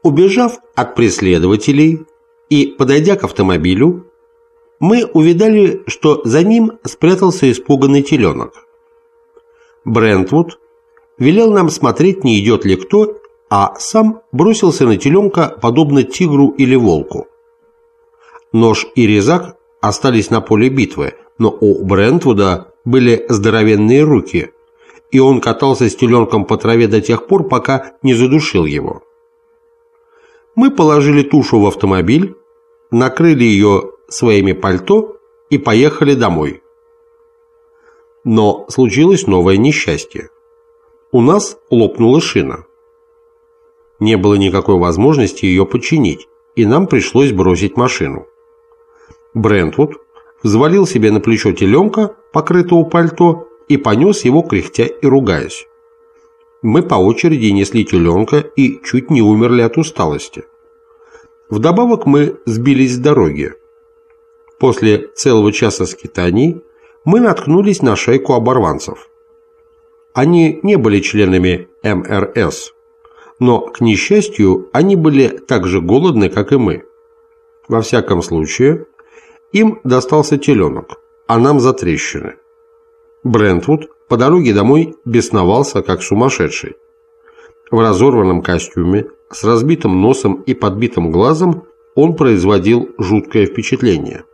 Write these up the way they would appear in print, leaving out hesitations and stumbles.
Убежав от преследователей и подойдя к автомобилю, мы увидали, что за ним спрятался испуганный теленок. Брентвуд велел нам смотреть, не идет ли кто, а сам бросился на теленка, подобно тигру или волку. Нож и резак остались на поле битвы, но у Брентвуда были здоровенные руки, и он катался с теленком по траве до тех пор, пока не задушил его. Мы положили тушу в автомобиль, накрыли ее своими пальто и поехали домой. Но случилось новое несчастье. У нас лопнула шина. Не было никакой возможности ее починить, и нам пришлось бросить машину. Брентвуд взвалил себе на плечо теленка, покрытого пальто, и понес его, кряхтя и ругаясь. Мы по очереди несли теленка и чуть не умерли от усталости. Вдобавок мы сбились с дороги. После целого часа скитаний мы наткнулись на шайку оборванцев. Они не были членами МРС, но, к несчастью, они были так же голодны, как и мы. Во всяком случае, им достался теленок, а нам затрещины. Брентвуд по дороге домой бесновался, как сумасшедший. В разорванном костюме, с разбитым носом и подбитым глазом он производил жуткое впечатление.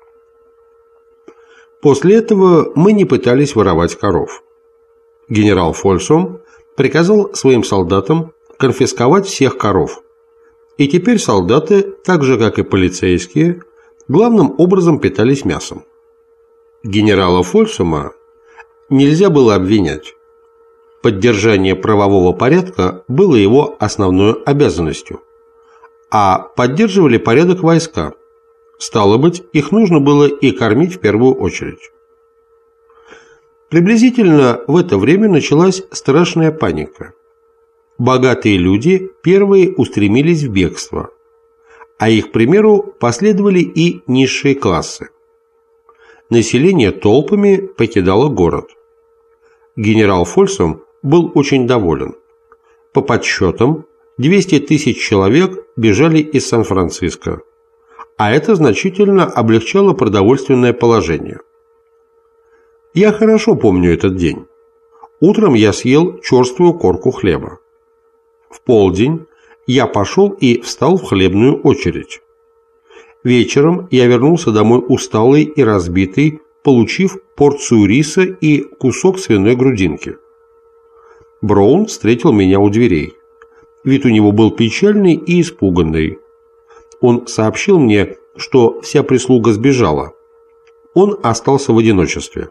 После этого мы не пытались воровать коров. Генерал Фольсом приказал своим солдатам конфисковать всех коров. И теперь солдаты, так же как и полицейские, главным образом питались мясом. Генерала Фольсома нельзя было обвинять. Поддержание правового порядка было его основной обязанностью. А поддерживали порядок войска. Стало быть, их нужно было и кормить в первую очередь. Приблизительно в это время началась страшная паника. Богатые люди первые устремились в бегство, а их примеру последовали и низшие классы. Население толпами покидало город. Генерал Фольсом был очень доволен. По подсчетам, 200 тысяч человек бежали из Сан-Франциско, а это значительно облегчало продовольственное положение. Я хорошо помню этот день. Утром я съел черствую корку хлеба. В полдень я пошел и встал в хлебную очередь. Вечером я вернулся домой усталый и разбитый, получив порцию риса и кусок свиной грудинки. Браун встретил меня у дверей. Вид у него был печальный и испуганный. Он сообщил мне, что вся прислуга сбежала. Он остался в одиночестве.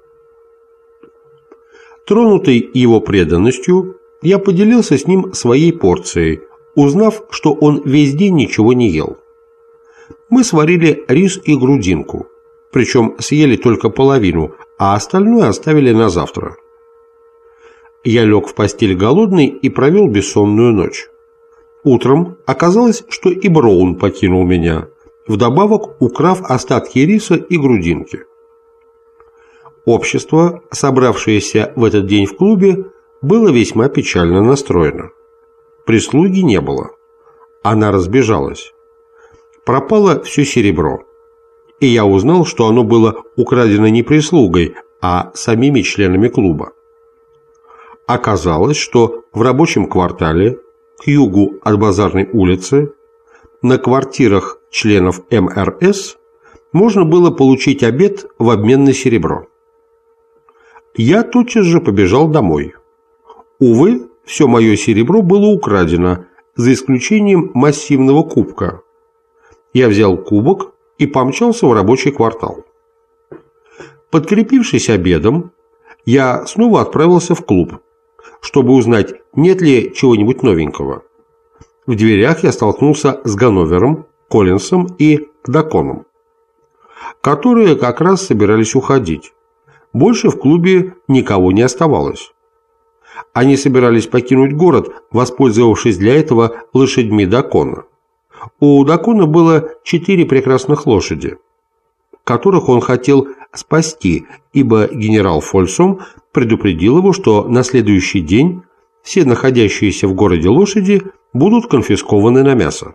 Тронутый его преданностью, я поделился с ним своей порцией, узнав, что он весь день ничего не ел. Мы сварили рис и грудинку, причем съели только половину, а остальное оставили на завтра. Я лег в постель голодный и провел бессонную ночь. Утром оказалось, что и Браун покинул меня, вдобавок украв остатки риса и грудинки. Общество, собравшееся в этот день в клубе, было весьма печально настроено. Прислуги не было. Она разбежалась. Пропало все серебро. И я узнал, что оно было украдено не прислугой, а самими членами клуба. Оказалось, что в рабочем квартале, к югу от Базарной улицы, на квартирах членов МРС можно было получить обед в обмен на серебро. Я тотчас же побежал домой. Увы, все мое серебро было украдено, за исключением массивного кубка. Я взял кубок и помчался в рабочий квартал. Подкрепившись обедом, я снова отправился в клуб, чтобы узнать, нет ли чего-нибудь новенького. В дверях я столкнулся с Ганновером, Коллинсом и Даконом, которые как раз собирались уходить. Больше в клубе никого не оставалось. Они собирались покинуть город, воспользовавшись для этого лошадьми Дакона. У Дакона было 4 прекрасных лошади, которых он хотел спасти, ибо генерал Фольсом предупредил его, что на следующий день все находящиеся в городе лошади будут конфискованы на мясо.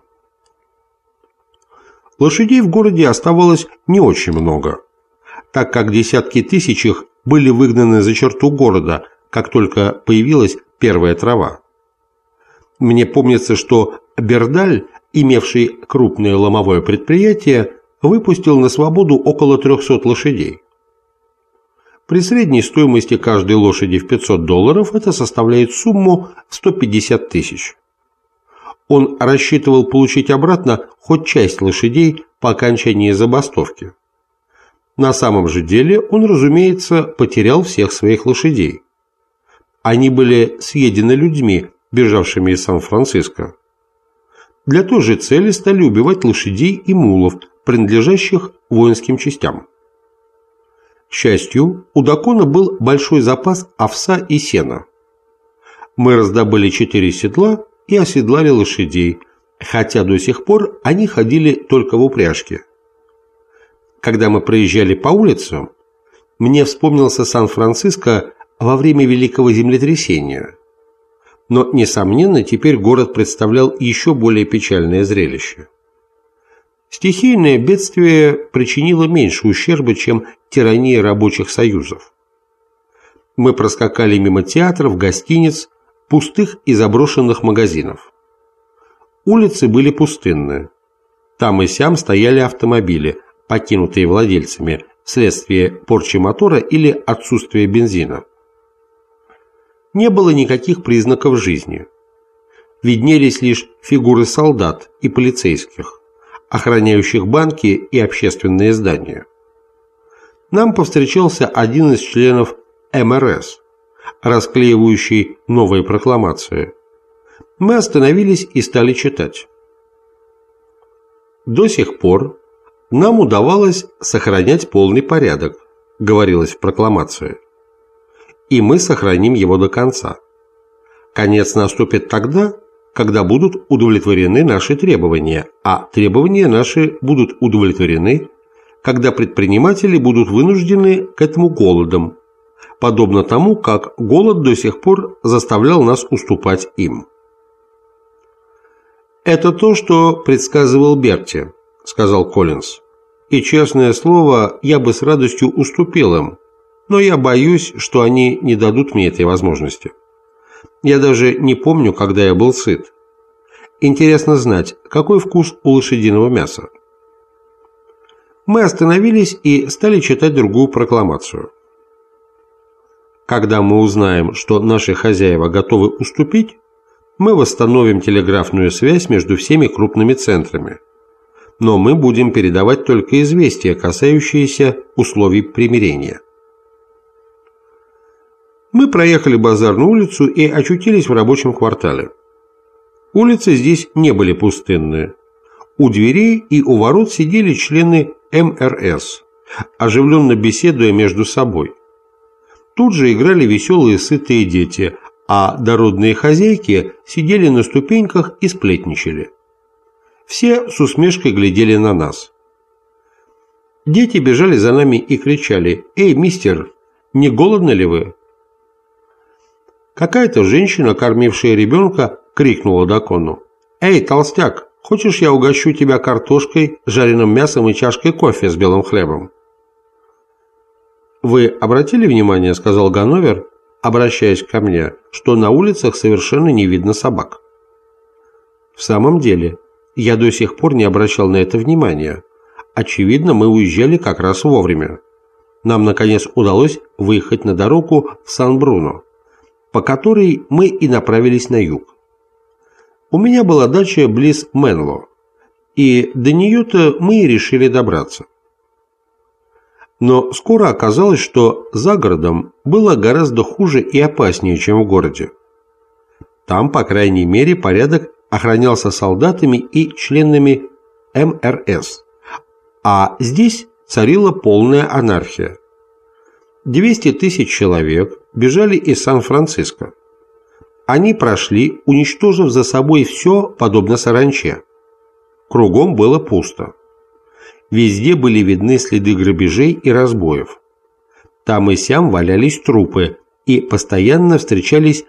Лошадей в городе оставалось не очень много, так как десятки тысяч их были выгнаны за черту города, как только появилась первая трава. Мне помнится, что Бердаль, имевший крупное ломовое предприятие, выпустил на свободу около 300 лошадей. При средней стоимости каждой лошади в $500 это составляет сумму в 150 тысяч. Он рассчитывал получить обратно хоть часть лошадей по окончании забастовки. На самом же деле он, разумеется, потерял всех своих лошадей. Они были съедены людьми, бежавшими из Сан-Франциско. Для той же цели стали убивать лошадей и мулов, принадлежащих воинским частям. К счастью, у Дакона был большой запас овса и сена. Мы раздобыли 4 седла и оседлали лошадей, хотя до сих пор они ходили только в упряжке. Когда мы проезжали по улицам, мне вспомнился Сан-Франциско во время Великого землетрясения. Но, несомненно, теперь город представлял еще более печальное зрелище. Стихийное бедствие причинило меньше ущерба, чем тирания рабочих союзов. Мы проскакали мимо театров, гостиниц, пустых и заброшенных магазинов. Улицы были пустынны. Там и сям стояли автомобили, покинутые владельцами вследствие порчи мотора или отсутствия бензина. Не было никаких признаков жизни. Виднелись лишь фигуры солдат и полицейских, охраняющих банки и общественные здания. Нам повстречался один из членов МРС, расклеивающий новые прокламации. Мы остановились и стали читать. До сих пор нам удавалось сохранять полный порядок, говорилось в прокламации. И мы сохраним его до конца. Конец наступит тогда, когда будут удовлетворены наши требования, а требования наши будут удовлетворены, когда предприниматели будут вынуждены к этому голодом, подобно тому, как голод до сих пор заставлял нас уступать им. «Это то, что предсказывал Берти», — сказал Коллинз. «И, честное слово, я бы с радостью уступил им, но я боюсь, что они не дадут мне этой возможности. Я даже не помню, когда я был сыт. Интересно знать, какой вкус у лошадиного мяса». Мы остановились и стали читать другую прокламацию. «Когда мы узнаем, что наши хозяева готовы уступить, мы восстановим телеграфную связь между всеми крупными центрами. Но мы будем передавать только известия, касающиеся условий примирения». Мы проехали Базарную улицу и очутились в рабочем квартале. Улицы здесь не были пустынные. У дверей и у ворот сидели члены МРС, оживленно беседуя между собой. Тут же играли веселые сытые дети, а дородные хозяйки сидели на ступеньках и сплетничали. Все с усмешкой глядели на нас. Дети бежали за нами и кричали: «Эй, мистер, не голодны ли вы?» Какая-то женщина, кормившая ребенка, крикнула Дакону: «Эй, толстяк, хочешь, я угощу тебя картошкой, жареным мясом и чашкой кофе с белым хлебом?» «Вы обратили внимание, — сказал Ганновер, обращаясь ко мне, — что на улицах совершенно не видно собак?» В самом деле, я до сих пор не обращал на это внимания. Очевидно, мы уезжали как раз вовремя. Нам, наконец, удалось выехать на дорогу в Сан-Бруно, по которой мы и направились на юг. У меня была дача близ Менло, и до нее-то мы и решили добраться. Но скоро оказалось, что за городом было гораздо хуже и опаснее, чем в городе. Там, по крайней мере, порядок охранялся солдатами и членами МРС, а здесь царила полная анархия. 200 тысяч человек бежали из Сан-Франциско. Они прошли, уничтожив за собой все, подобно саранче. Кругом было пусто. Везде были видны следы грабежей и разбоев. Там и сям валялись трупы, и постоянно встречались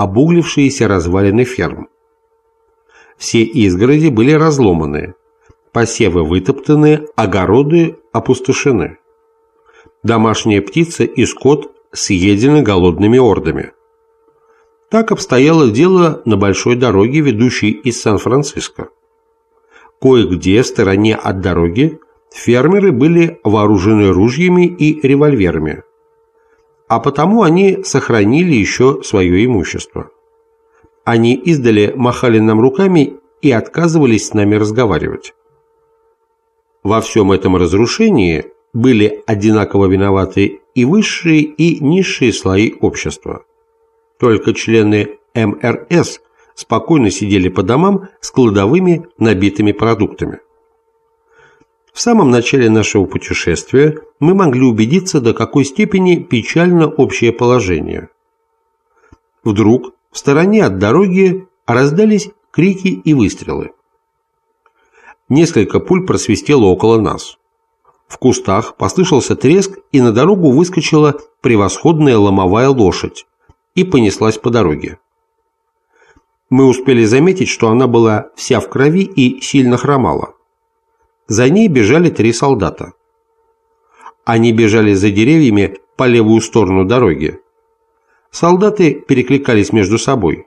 обуглившиеся развалины ферм. Все изгороди были разломаны, посевы вытоптаны, огороды опустошены. Домашние птицы и скот съедены голодными ордами. Так обстояло дело на большой дороге, ведущей из Сан-Франциско. Кое-где в стороне от дороги фермеры были вооружены ружьями и револьверами, а потому они сохранили еще свое имущество. Они издали махали нам руками и отказывались с нами разговаривать. Во всем этом разрушении были одинаково виноваты и высшие, и низшие слои общества. Только члены МРС спокойно сидели по домам с кладовыми, набитыми продуктами. В самом начале нашего путешествия мы могли убедиться, до какой степени печально общее положение. Вдруг в стороне от дороги раздались крики и выстрелы. Несколько пуль просвистело около нас. В кустах послышался треск, и на дорогу выскочила превосходная ломовая лошадь и понеслась по дороге. Мы успели заметить, что она была вся в крови и сильно хромала. За ней бежали 3 солдата. Они бежали за деревьями по левую сторону дороги. Солдаты перекликались между собой.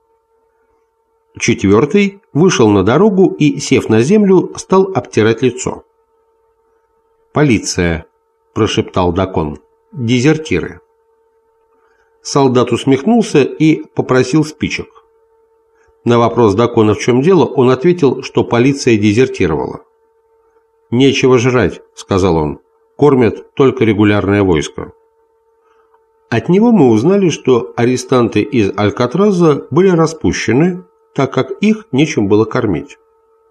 4-й вышел на дорогу и, сев на землю, стал обтирать лицо. «Полиция», – прошептал Дакон, – «дезертиры». Солдат усмехнулся и попросил спичек. На вопрос Дакона, в чем дело, он ответил, что полиция дезертировала. «Нечего жрать», – сказал он, – «кормят только регулярное войско». От него мы узнали, что арестанты из Алькатраза были распущены, так как их нечем было кормить.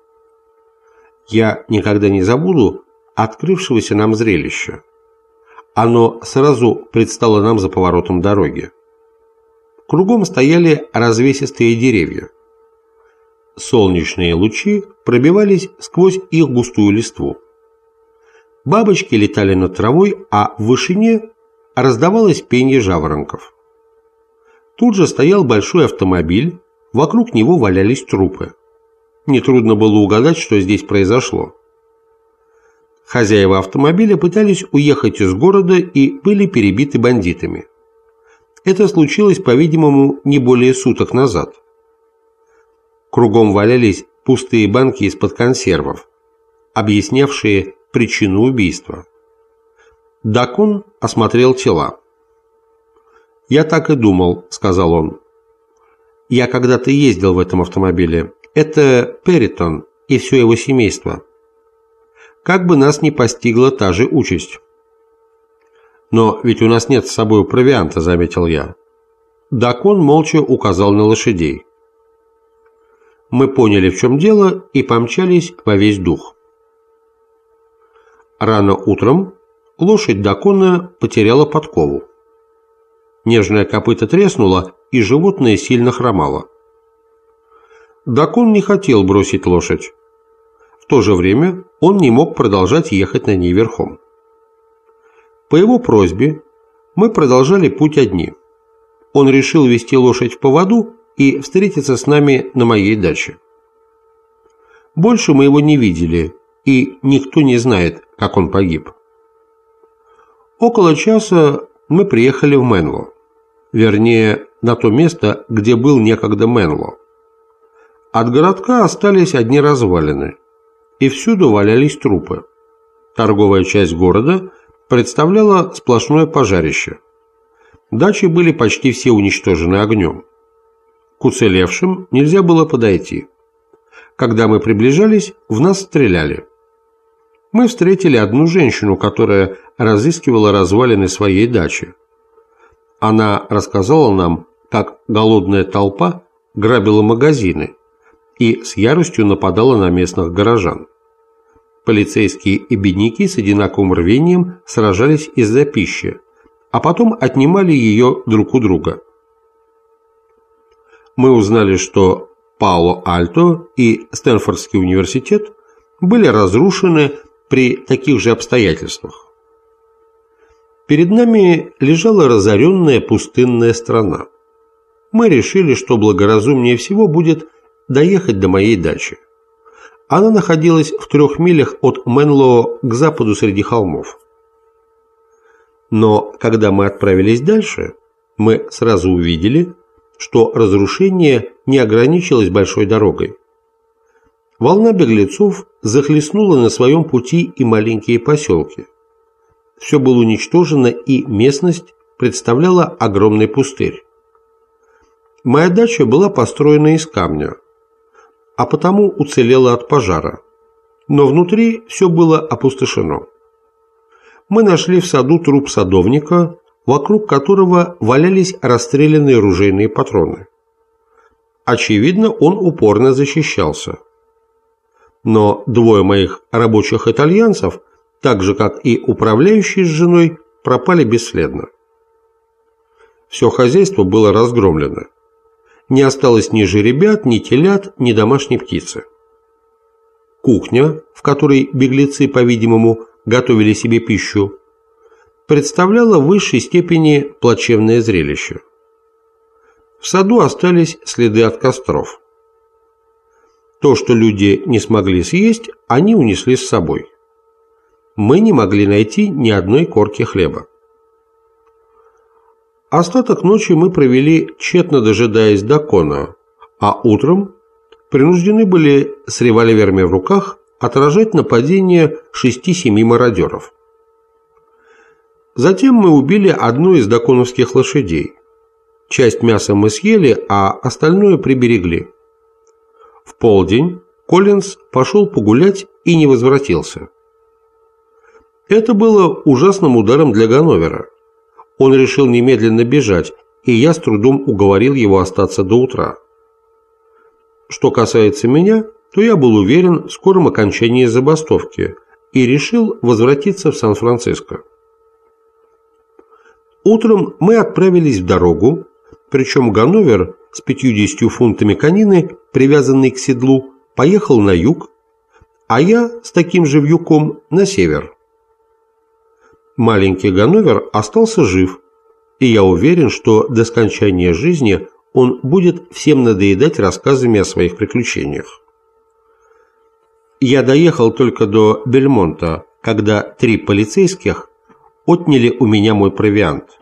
Я никогда не забуду открывшегося нам зрелища. Оно сразу предстало нам за поворотом дороги. Кругом стояли развесистые деревья. Солнечные лучи пробивались сквозь их густую листву. Бабочки летали над травой, а в вышине раздавалось пенье жаворонков. Тут же стоял большой автомобиль, вокруг него валялись трупы. Нетрудно было угадать, что здесь произошло. Хозяева автомобиля пытались уехать из города и были перебиты бандитами. Это случилось, по-видимому, не более суток назад. Кругом валялись пустые банки из-под консервов, объяснявшие причину убийства. Дакон осмотрел тела. «Я так и думал», — сказал он. «Я когда-то ездил в этом автомобиле. Это Перритон и все его семейство. Как бы нас ни постигла та же участь». «Но ведь у нас нет с собой провианта», — заметил я. Дакон молча указал на лошадей. Мы поняли, в чем дело, и помчались во весь дух. Рано утром лошадь Дакона потеряла подкову. Нежное копыто треснуло, и животное сильно хромало. Дакон не хотел бросить лошадь. В то же время он не мог продолжать ехать на ней верхом. По его просьбе мы продолжали путь одни. Он решил вести лошадь в поводу и встретиться с нами на моей даче. Больше мы его не видели, и никто не знает, как он погиб. Около часа мы приехали в Менло, вернее, на то место, где был некогда Менло. От городка остались одни развалины, и всюду валялись трупы. Торговая часть города представляла сплошное пожарище. Дачи были почти все уничтожены огнем. К уцелевшим нельзя было подойти. Когда мы приближались, в нас стреляли. Мы встретили одну женщину, которая разыскивала развалины своей дачи. Она рассказала нам, как голодная толпа грабила магазины и с яростью нападала на местных горожан. Полицейские и бедняки с одинаковым рвением сражались из-за пищи, а потом отнимали ее друг у друга. Мы узнали, что Пало-Альто и Стэнфордский университет были разрушены при таких же обстоятельствах. Перед нами лежала разоренная пустынная страна. мы решили, что благоразумнее всего будет доехать до моей дачи. Она находилась в 3 милях от Менлоу к западу среди холмов. Но когда мы отправились дальше, мы сразу увидели, что разрушение не ограничилось большой дорогой. Волна беглецов захлестнула на своем пути и маленькие поселки. Все было уничтожено, и местность представляла огромный пустырь. Моя дача была построена из камня, а потому уцелела от пожара, но внутри все было опустошено. Мы нашли в саду труп садовника, вокруг которого валялись расстрелянные ружейные патроны. Очевидно, он упорно защищался. Но 2 моих рабочих итальянцев, так же как и управляющий с женой, пропали бесследно. Все хозяйство было разгромлено. Не осталось ни жеребят, ни телят, ни домашней птицы. Кухня, в которой беглецы, по-видимому, готовили себе пищу, представляла в высшей степени плачевное зрелище. В саду остались следы от костров. То, что люди не смогли съесть, они унесли с собой. Мы не могли найти ни одной корки хлеба. Остаток ночи мы провели, тщетно дожидаясь Дакона, а утром принуждены были с револьверами в руках отражать нападение 6-7 мародеров. Затем мы убили одну из даконовских лошадей. Часть мяса мы съели, а остальное приберегли. В полдень Коллинз пошел погулять и не возвратился. Это было ужасным ударом для Ганновера. Он решил немедленно бежать, и я с трудом уговорил его остаться до утра. Что касается меня, то я был уверен в скором окончании забастовки и решил возвратиться в Сан-Франциско. Утром мы отправились в дорогу, причем Ганновер с 50 фунтами конины, привязанный к седлу, поехал на юг, а я с таким же вьюком на север. Маленький Ганновер остался жив, и я уверен, что до скончания жизни он будет всем надоедать рассказами о своих приключениях. Я доехал только до Бельмонта, когда 3 полицейских отняли у меня мой провиант.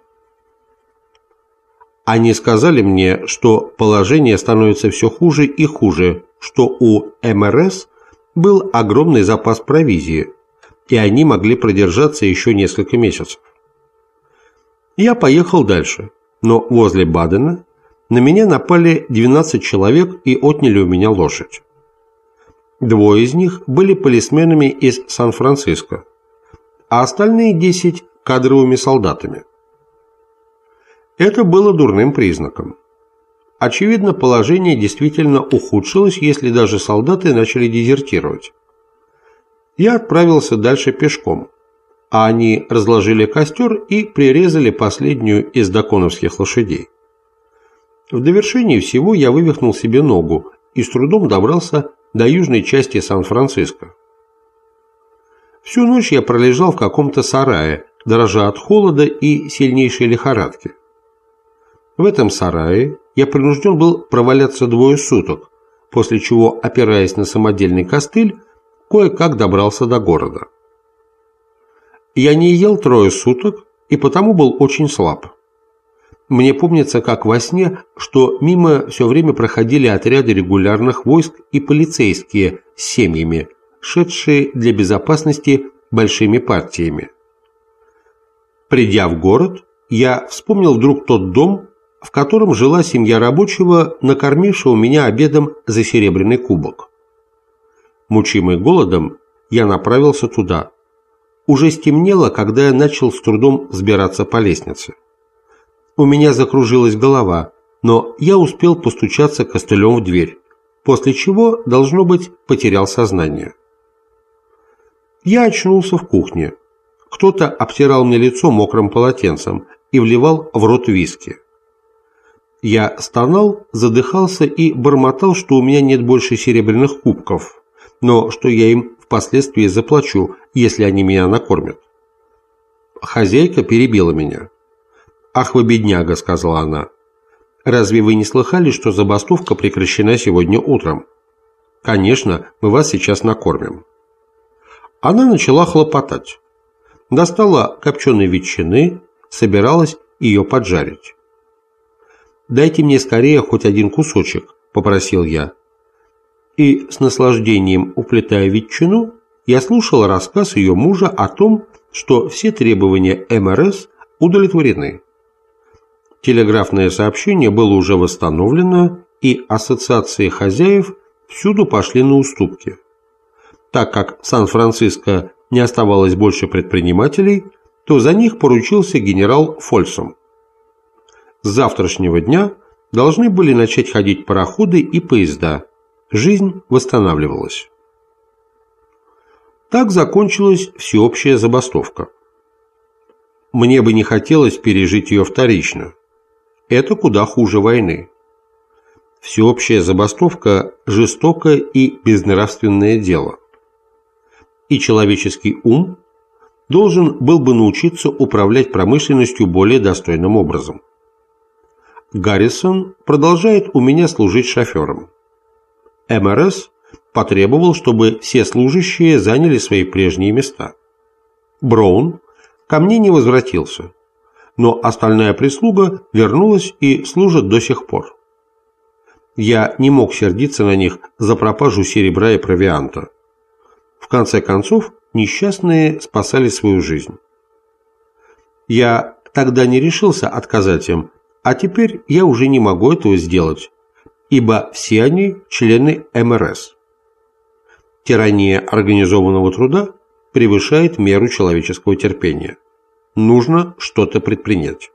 Они сказали мне, что положение становится все хуже и хуже, что у МРС был огромный запас провизии, и они могли продержаться еще несколько месяцев. Я поехал дальше, но возле Бадена на меня напали 12 человек и отняли у меня лошадь. 2 из них были полисменами из Сан-Франциско, а остальные 10 – кадровыми солдатами. Это было дурным признаком. Очевидно, положение действительно ухудшилось, если даже солдаты начали дезертировать. Я отправился дальше пешком, а они разложили костер и прирезали последнюю из даконовских лошадей. В довершении всего я вывихнул себе ногу и с трудом добрался до южной части Сан-Франциско. Всю ночь я пролежал в каком-то сарае, дрожа от холода и сильнейшей лихорадки. В этом сарае я принужден был проваляться 2 суток, после чего, опираясь на самодельный костыль, кое-как добрался до города. Я не ел 3 суток и потому был очень слаб. Мне помнится, как во сне, что мимо все время проходили отряды регулярных войск и полицейские с семьями, шедшие для безопасности большими партиями. Придя в город, я вспомнил вдруг тот дом, в котором жила семья рабочего, накормившего меня обедом за серебряный кубок. Мучимый голодом, я направился туда. Уже стемнело, когда я начал с трудом взбираться по лестнице. У меня закружилась голова, но я успел постучаться костылем в дверь, после чего, должно быть, потерял сознание. Я очнулся в кухне. Кто-то обтирал мне лицо мокрым полотенцем и вливал в рот виски. Я стонал, задыхался и бормотал, что у меня нет больше серебряных кубков, но что я им впоследствии заплачу, если они меня накормят. Хозяйка перебила меня. «Ах вы, бедняга», — сказала она, Разве вы не слыхали, что забастовка прекращена сегодня утром? Конечно, мы вас сейчас накормим. Она начала хлопотать. Достала копченой ветчины, собиралась ее поджарить. «Дайте мне скорее хоть один кусочек», – попросил я. И с наслаждением уплетая ветчину, я слушал рассказ ее мужа о том, что все требования МРС удовлетворены. Телеграфное сообщение было уже восстановлено, и ассоциации хозяев всюду пошли на уступки. Так как в Сан-Франциско не оставалось больше предпринимателей, то за них поручился генерал Фольсом. С завтрашнего дня должны были начать ходить пароходы и поезда. Жизнь восстанавливалась. Так закончилась всеобщая забастовка. Мне бы не хотелось пережить ее вторично. Это куда хуже войны. Всеобщая забастовка – жестокое и безнравственное дело. И человеческий ум должен был бы научиться управлять промышленностью более достойным образом. Гаррисон продолжает у меня служить шофером. МРС потребовал, чтобы все служащие заняли свои прежние места. Браун ко мне не возвратился, но остальная прислуга вернулась и служит до сих пор. Я не мог сердиться на них за пропажу серебра и провианта. В конце концов, несчастные спасали свою жизнь. Я тогда не решился отказать им, а теперь я уже не могу этого сделать, ибо все они члены МРС. Тирания организованного труда превышает меру человеческого терпения. Нужно что-то предпринять.